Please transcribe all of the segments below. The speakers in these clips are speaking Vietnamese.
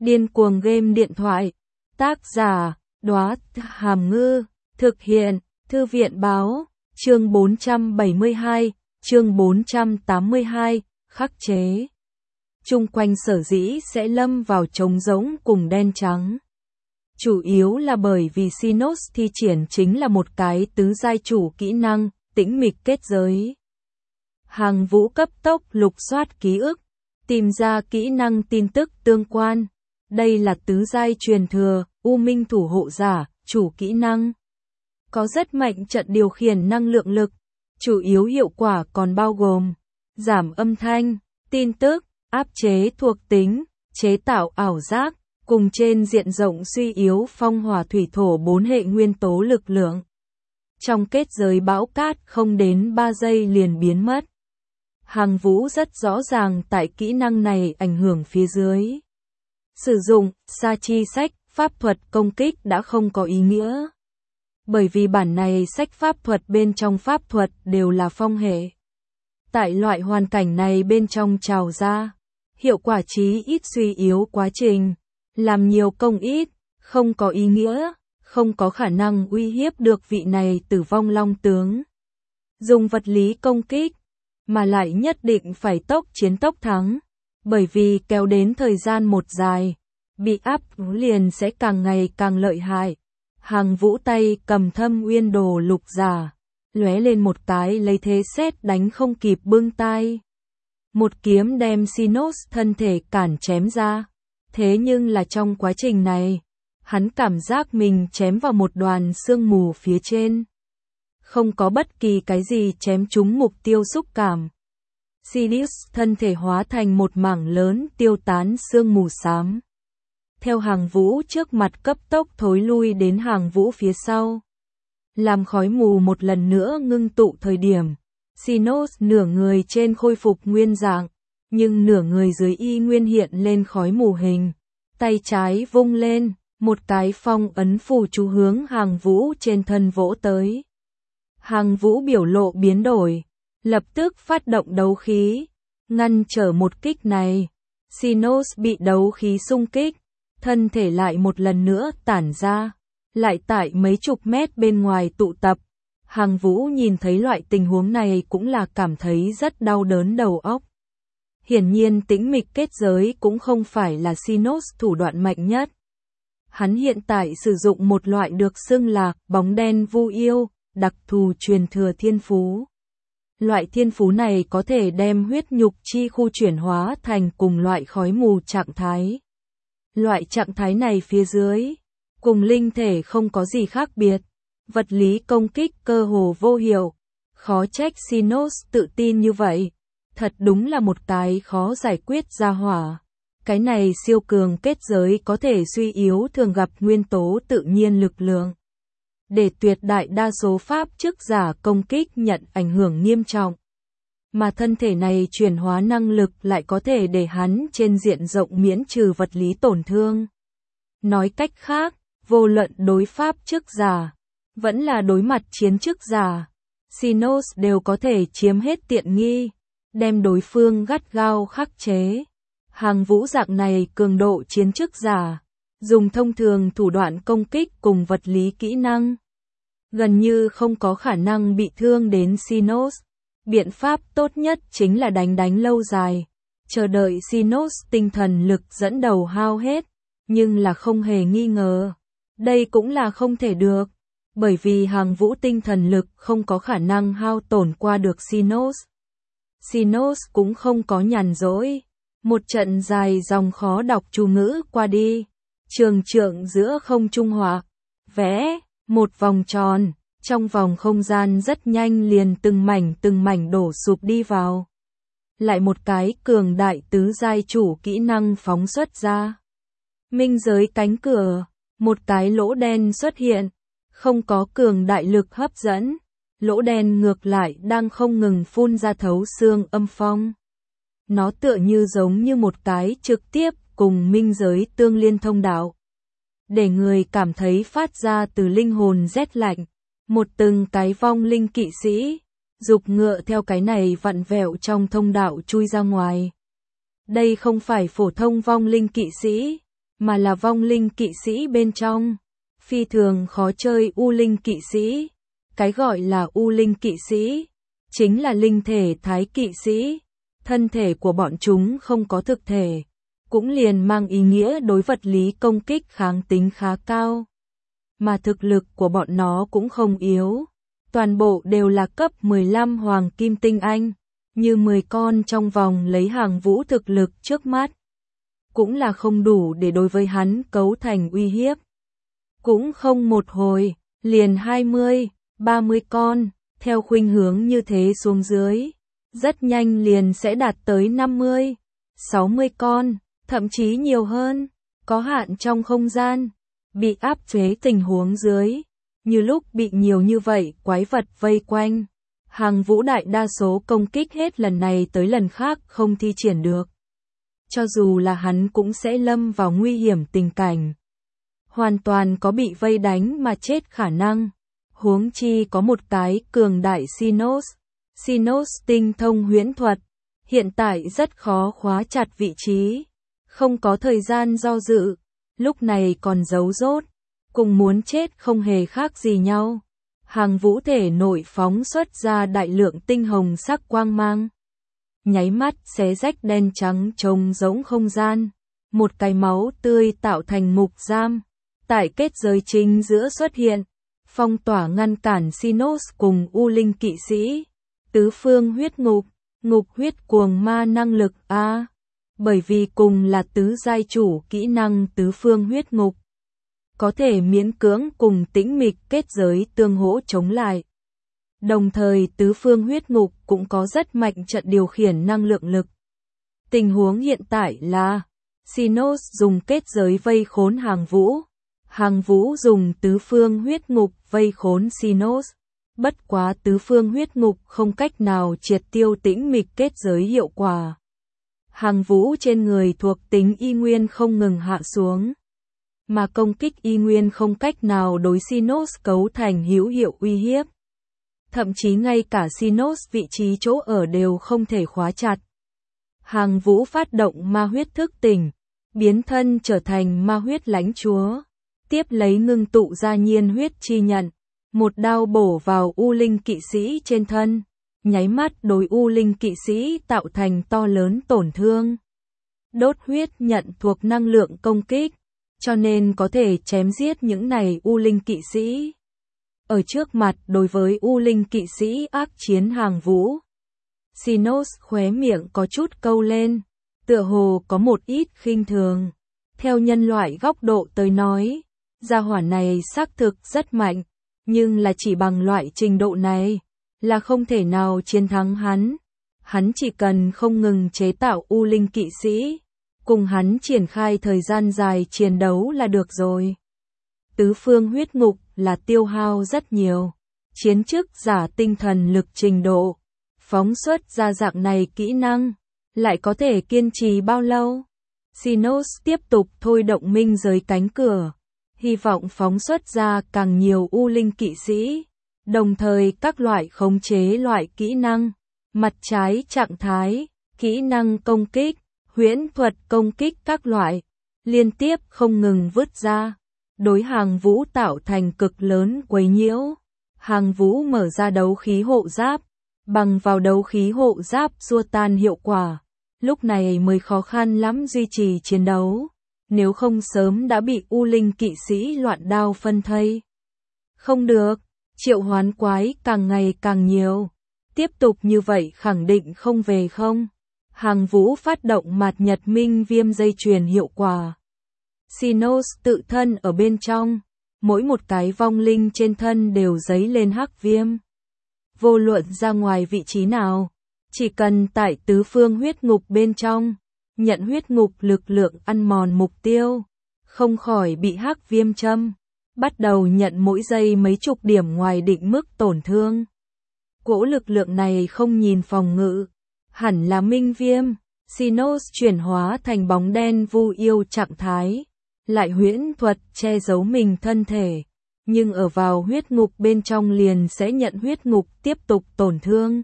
Điên cuồng game điện thoại. Tác giả, Đóa Hàm Ngư. Thực hiện, Thư viện báo. Chương 472, chương 482, khắc chế. Chung quanh sở dĩ sẽ lâm vào trống rỗng cùng đen trắng. Chủ yếu là bởi vì Sinos thi triển chính là một cái tứ giai chủ kỹ năng, tĩnh mịch kết giới. Hàng Vũ cấp tốc lục soát ký ức, tìm ra kỹ năng tin tức tương quan. Đây là tứ giai truyền thừa, U Minh thủ hộ giả, chủ kỹ năng. Có rất mạnh trận điều khiển năng lượng lực, chủ yếu hiệu quả còn bao gồm giảm âm thanh, tin tức, áp chế thuộc tính, chế tạo ảo giác, cùng trên diện rộng suy yếu phong hỏa thủy thổ 4 hệ nguyên tố lực lượng. Trong kết giới bão cát không đến 3 giây liền biến mất. Hàng Vũ rất rõ ràng tại kỹ năng này ảnh hưởng phía dưới. Sử dụng, sa chi sách, pháp thuật công kích đã không có ý nghĩa. Bởi vì bản này sách pháp thuật bên trong pháp thuật đều là phong hệ. Tại loại hoàn cảnh này bên trong trào ra, hiệu quả chí ít suy yếu quá trình, làm nhiều công ít, không có ý nghĩa, không có khả năng uy hiếp được vị này tử vong long tướng. Dùng vật lý công kích, mà lại nhất định phải tốc chiến tốc thắng, bởi vì kéo đến thời gian một dài, bị áp liền sẽ càng ngày càng lợi hại. Hàng Vũ tay cầm Thâm Uyên Đồ lục giả, lóe lên một cái lấy thế sét đánh không kịp bưng tay. Một kiếm đem Sinos thân thể cản chém ra. Thế nhưng là trong quá trình này, hắn cảm giác mình chém vào một đoàn sương mù phía trên. Không có bất kỳ cái gì chém trúng mục tiêu xúc cảm. Sinos thân thể hóa thành một mảng lớn tiêu tán sương mù xám. Theo Hàng Vũ trước mặt cấp tốc thối lui đến Hàng Vũ phía sau. Làm khói mù một lần nữa ngưng tụ thời điểm. Sinos nửa người trên khôi phục nguyên dạng, nhưng nửa người dưới y nguyên hiện lên khói mù hình. Tay trái vung lên, một cái phong ấn phù chú hướng Hàng Vũ trên thân vỗ tới. Hàng Vũ biểu lộ biến đổi, lập tức phát động đấu khí, ngăn trở một kích này. Sinos bị đấu khí xung kích, thân thể lại một lần nữa tản ra, lại tại mấy chục mét bên ngoài tụ tập. Hàng Vũ nhìn thấy loại tình huống này cũng là cảm thấy rất đau đớn đầu óc. Hiển nhiên tĩnh mịch kết giới cũng không phải là Sinos thủ đoạn mạnh nhất. Hắn hiện tại sử dụng một loại được xưng là bóng đen vu yêu, đặc thù truyền thừa thiên phú. Loại thiên phú này có thể đem huyết nhục chi khu chuyển hóa thành cùng loại khói mù trạng thái. Loại trạng thái này phía dưới, cùng linh thể không có gì khác biệt. Vật lý công kích cơ hồ vô hiệu. Khó trách Sinos tự tin như vậy. Thật đúng là một cái khó giải quyết ra hỏa. Cái này siêu cường kết giới có thể suy yếu thường gặp nguyên tố tự nhiên lực lượng. Để tuyệt đại đa số pháp chức giả công kích nhận ảnh hưởng nghiêm trọng. Mà thân thể này chuyển hóa năng lực lại có thể để hắn trên diện rộng miễn trừ vật lý tổn thương. Nói cách khác, vô luận đối pháp chức giả, vẫn là đối mặt chiến chức giả, Sinos đều có thể chiếm hết tiện nghi, đem đối phương gắt gao khắc chế. Hàng Vũ dạng này cường độ chiến chức giả, dùng thông thường thủ đoạn công kích cùng vật lý kỹ năng, gần như không có khả năng bị thương đến Sinos. Biện pháp tốt nhất chính là đánh lâu dài, chờ đợi Sinos tinh thần lực dẫn đầu hao hết, nhưng là không hề nghi ngờ, đây cũng là không thể được. Bởi vì Hàng Vũ tinh thần lực không có khả năng hao tổn qua được Sinos. Sinos cũng không có nhàn rỗi. Một trận dài dòng khó đọc chú ngữ qua đi. Trường trượng giữa không trung hòa. Vẽ, một vòng tròn. Trong vòng không gian rất nhanh liền từng mảnh đổ sụp đi vào. Lại một cái cường đại tứ giai chủ kỹ năng phóng xuất ra. Minh giới cánh cửa. Một cái lỗ đen xuất hiện. Không có cường đại lực hấp dẫn, lỗ đen ngược lại đang không ngừng phun ra thấu xương âm phong. Nó tựa như giống như một cái trực tiếp cùng minh giới tương liên thông đạo. Để người cảm thấy phát ra từ linh hồn rét lạnh, một từng cái vong linh kỵ sĩ, dục ngựa theo cái này vặn vẹo trong thông đạo chui ra ngoài. Đây không phải phổ thông vong linh kỵ sĩ, mà là vong linh kỵ sĩ bên trong. Phi thường khó chơi U Linh kỵ sĩ. Cái gọi là U Linh kỵ sĩ, chính là linh thể thái kỵ sĩ. Thân thể của bọn chúng không có thực thể, cũng liền mang ý nghĩa đối vật lý công kích kháng tính khá cao. Mà thực lực của bọn nó cũng không yếu. Toàn bộ đều là cấp 15 hoàng kim tinh anh, như 10 con trong vòng lấy Hàng Vũ thực lực trước mắt. Cũng là không đủ để đối với hắn cấu thành uy hiếp. Cũng không một hồi, liền 20, 30 con, theo khuynh hướng như thế xuống dưới. Rất nhanh liền sẽ đạt tới 50, 60 con, thậm chí nhiều hơn, có hạn trong không gian, bị áp chế tình huống dưới. Như lúc bị nhiều như vậy quái vật vây quanh, Hàng Vũ đại đa số công kích hết lần này tới lần khác không thi triển được. Cho dù là hắn cũng sẽ lâm vào nguy hiểm tình cảnh. Hoàn toàn có bị vây đánh mà chết khả năng. Huống chi có một cái cường đại Sinos. Sinos tinh thông huyễn thuật, hiện tại rất khó khóa chặt vị trí. Không có thời gian do dự, lúc này còn giấu rốt, cùng muốn chết không hề khác gì nhau. Hàng Vũ thể nội phóng xuất ra đại lượng tinh hồng sắc quang mang. Nháy mắt xé rách đen trắng trống rỗng không gian. Một cái máu tươi tạo thành ngục giam, tại kết giới chính giữa xuất hiện, phong tỏa ngăn cản Sinos cùng U Linh kỵ sĩ. Tứ phương huyết ngục, ngục huyết cuồng ma năng lực A. Bởi vì cùng là tứ giai chủ kỹ năng tứ phương huyết ngục, có thể miễn cưỡng cùng tĩnh mịch kết giới tương hỗ chống lại. Đồng thời tứ phương huyết ngục cũng có rất mạnh trận điều khiển năng lượng lực. Tình huống hiện tại là Sinos dùng kết giới vây khốn Hàng Vũ. Hàng Vũ dùng tứ phương huyết ngục vây khốn Sinos. Bất quá tứ phương huyết ngục không cách nào triệt tiêu tĩnh mịch kết giới hiệu quả. Hàng Vũ trên người thuộc tính y nguyên không ngừng hạ xuống. Mà công kích y nguyên không cách nào đối Sinos cấu thành hữu hiệu uy hiếp. Thậm chí ngay cả Sinos vị trí chỗ ở đều không thể khóa chặt. Hàng Vũ phát động ma huyết thức tỉnh, biến thân trở thành ma huyết lãnh chúa. Tiếp lấy ngưng tụ ra nhiên huyết chi nhận, một đao bổ vào U Linh kỵ sĩ trên thân, nháy mắt đối U Linh kỵ sĩ tạo thành to lớn tổn thương. Đốt huyết nhận thuộc năng lượng công kích, cho nên có thể chém giết những này U Linh kỵ sĩ. Ở trước mặt đối với U Linh kỵ sĩ ác chiến Hàng Vũ, Sinos khóe miệng có chút câu lên, tựa hồ có một ít khinh thường. Theo nhân loại góc độ tới nói, gia hỏa này xác thực rất mạnh, nhưng là chỉ bằng loại trình độ này, là không thể nào chiến thắng hắn. Hắn chỉ cần không ngừng chế tạo U Linh kỵ sĩ, cùng hắn triển khai thời gian dài chiến đấu là được rồi. Tứ phương huyết ngục là tiêu hao rất nhiều, chiến chức giả tinh thần lực trình độ, phóng xuất ra dạng này kỹ năng, lại có thể kiên trì bao lâu? Sinos tiếp tục thôi động minh giới cánh cửa, hy vọng phóng xuất ra càng nhiều U Linh kỵ sĩ, đồng thời các loại khống chế loại kỹ năng, mặt trái trạng thái, kỹ năng công kích, huyễn thuật công kích các loại, liên tiếp không ngừng vứt ra, đối Hàng Vũ tạo thành cực lớn quấy nhiễu. Hàng Vũ mở ra đấu khí hộ giáp, bằng vào đấu khí hộ giáp xua tan hiệu quả, lúc này mới khó khăn lắm duy trì chiến đấu, nếu không sớm đã bị U Linh kỵ sĩ loạn đao phân thây. Không được, triệu hoán quái càng ngày càng nhiều, tiếp tục như vậy khẳng định không về không. Hàng Vũ phát động mạt nhật minh viêm dây chuyền hiệu quả. Sinos tự thân ở bên trong, mỗi một cái vong linh trên thân đều dấy lên hắc viêm. Vô luận ra ngoài vị trí nào, chỉ cần tại tứ phương huyết ngục bên trong, nhận huyết ngục lực lượng ăn mòn mục tiêu, không khỏi bị hắc viêm châm, bắt đầu nhận mỗi giây mấy chục điểm ngoài định mức tổn thương. Cỗ lực lượng này không nhìn phòng ngự, hẳn là minh viêm. Sinos chuyển hóa thành bóng đen vu yêu trạng thái, lại huyễn thuật che giấu mình thân thể, nhưng ở vào huyết ngục bên trong liền sẽ nhận huyết ngục tiếp tục tổn thương.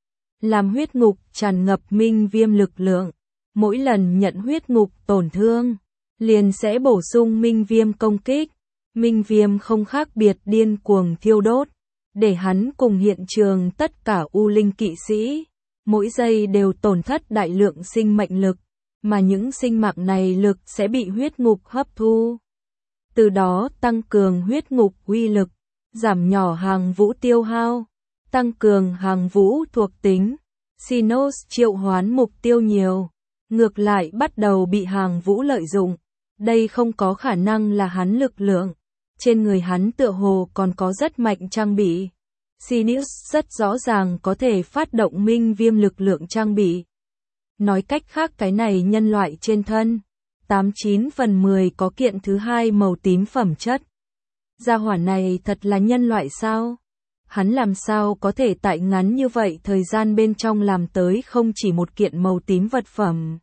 Làm huyết ngục tràn ngập minh viêm lực lượng, mỗi lần nhận huyết ngục tổn thương, liền sẽ bổ sung minh viêm công kích. Minh viêm không khác biệt điên cuồng thiêu đốt, để hắn cùng hiện trường tất cả U Linh kỵ sĩ, mỗi giây đều tổn thất đại lượng sinh mệnh lực, mà những sinh mạng này lực sẽ bị huyết ngục hấp thu. Từ đó tăng cường huyết ngục uy lực, giảm nhỏ hàng vũ tiêu hao, tăng cường hàng vũ thuộc tính. Xynos triệu hoán mục tiêu nhiều, ngược lại bắt đầu bị hàng vũ lợi dụng. Đây không có khả năng là hắn lực lượng. Trên người hắn tựa hồ còn có rất mạnh trang bị. Xynos rất rõ ràng có thể phát động minh viêm lực lượng trang bị. Nói cách khác cái này nhân loại trên thân, 89/10 có kiện thứ hai màu tím phẩm chất. Gia hỏa này thật là nhân loại sao? Hắn làm sao có thể tại ngắn như vậy thời gian bên trong làm tới không chỉ một kiện màu tím vật phẩm.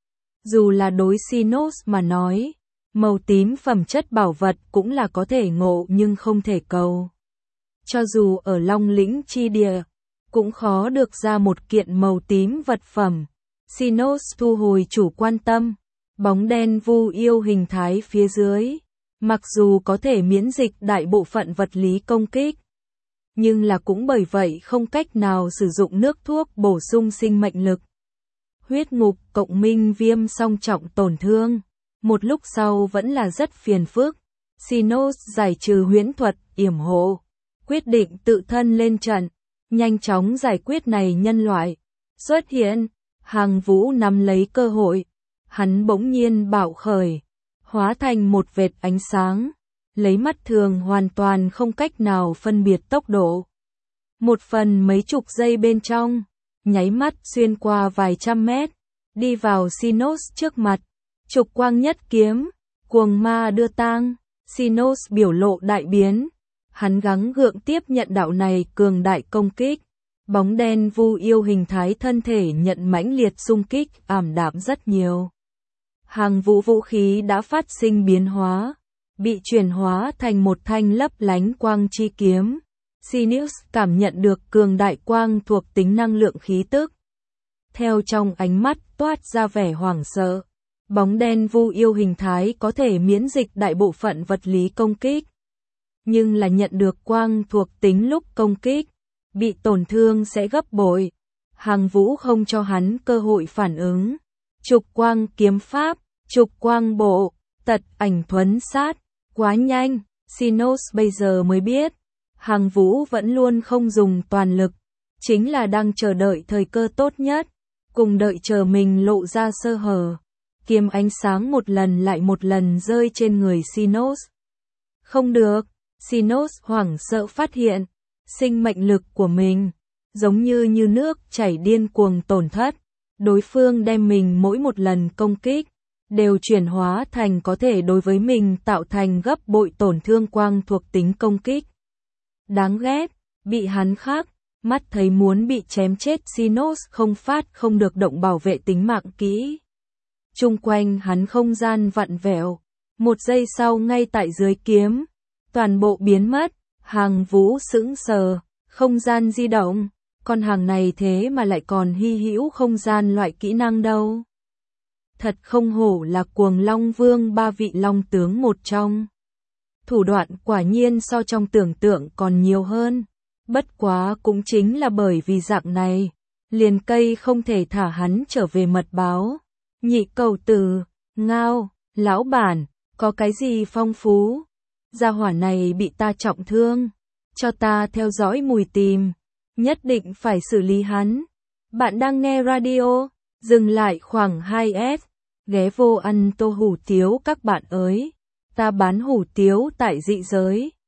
Dù là đối Xynos mà nói, màu tím phẩm chất bảo vật cũng là có thể ngộ nhưng không thể cầu. Cho dù ở Long Lĩnh chi địa, cũng khó được ra một kiện màu tím vật phẩm. Xynos thu hồi chủ quan tâm, bóng đen vu yêu hình thái phía dưới. Mặc dù có thể miễn dịch đại bộ phận vật lý công kích, nhưng là cũng bởi vậy không cách nào sử dụng nước thuốc bổ sung sinh mệnh lực. Huyết ngục cộng minh viêm song trọng tổn thương, một lúc sau vẫn là rất phiền phức. Xynos giải trừ huyễn thuật, yểm hộ, quyết định tự thân lên trận, nhanh chóng giải quyết này nhân loại. Xuất hiện, hàng vũ nắm lấy cơ hội, hắn bỗng nhiên bạo khởi, hóa thành một vệt ánh sáng, lấy mắt thường hoàn toàn không cách nào phân biệt tốc độ. Một phần mấy chục giây bên trong, nháy mắt xuyên qua vài trăm mét, đi vào Xynos trước mặt, trục quang nhất kiếm, cuồng ma đưa tang. Xynos biểu lộ đại biến, hắn gắng gượng tiếp nhận đạo này cường đại công kích. Bóng đen vu yêu hình thái thân thể nhận mãnh liệt xung kích, ảm đạm rất nhiều. Hàng vũ vũ khí đã phát sinh biến hóa, bị chuyển hóa thành một thanh lấp lánh quang chi kiếm. Xynos cảm nhận được cường đại quang thuộc tính năng lượng khí tức. Theo trong ánh mắt toát ra vẻ hoảng sợ, bóng đen vu yêu hình thái có thể miễn dịch đại bộ phận vật lý công kích. Nhưng là nhận được quang thuộc tính lúc công kích, bị tổn thương sẽ gấp bội. Hàng vũ không cho hắn cơ hội phản ứng. Trục quang kiếm pháp, trục quang bộ, tật ảnh thuấn sát, quá nhanh. Xynos bây giờ mới biết, hàng vũ vẫn luôn không dùng toàn lực, chính là đang chờ đợi thời cơ tốt nhất, cùng đợi chờ mình lộ ra sơ hở. Kiếm ánh sáng một lần lại một lần rơi trên người Xynos. Không được, Xynos hoảng sợ phát hiện, sinh mệnh lực của mình, giống như nước chảy điên cuồng tổn thất. Đối phương đem mình mỗi một lần công kích, đều chuyển hóa thành có thể đối với mình tạo thành gấp bội tổn thương quang thuộc tính công kích. Đáng ghét, bị hắn khác, mắt thấy muốn bị chém chết Xynos không phát không được động bảo vệ tính mạng kỹ. Chung quanh hắn không gian vặn vẹo, một giây sau ngay tại dưới kiếm, toàn bộ biến mất. Hàng vũ sững sờ, không gian di động, con hàng này thế mà lại còn hy hữu không gian loại kỹ năng đâu. Thật không hổ là Cuồng Long Vương ba vị long tướng một trong. Thủ đoạn quả nhiên so trong tưởng tượng còn nhiều hơn. Bất quá cũng chính là bởi vì dạng này, liền cây không thể thả hắn trở về mật báo. Nhị cầu tử, ngao, lão bản, có cái gì phong phú? Gia hỏa này bị ta trọng thương, cho ta theo dõi mùi tìm, nhất định phải xử lý hắn. Bạn đang nghe radio, dừng lại khoảng 2S, ghé vô ăn tô hủ tiếu các bạn ơi. Ta bán hủ tiếu tại dị giới.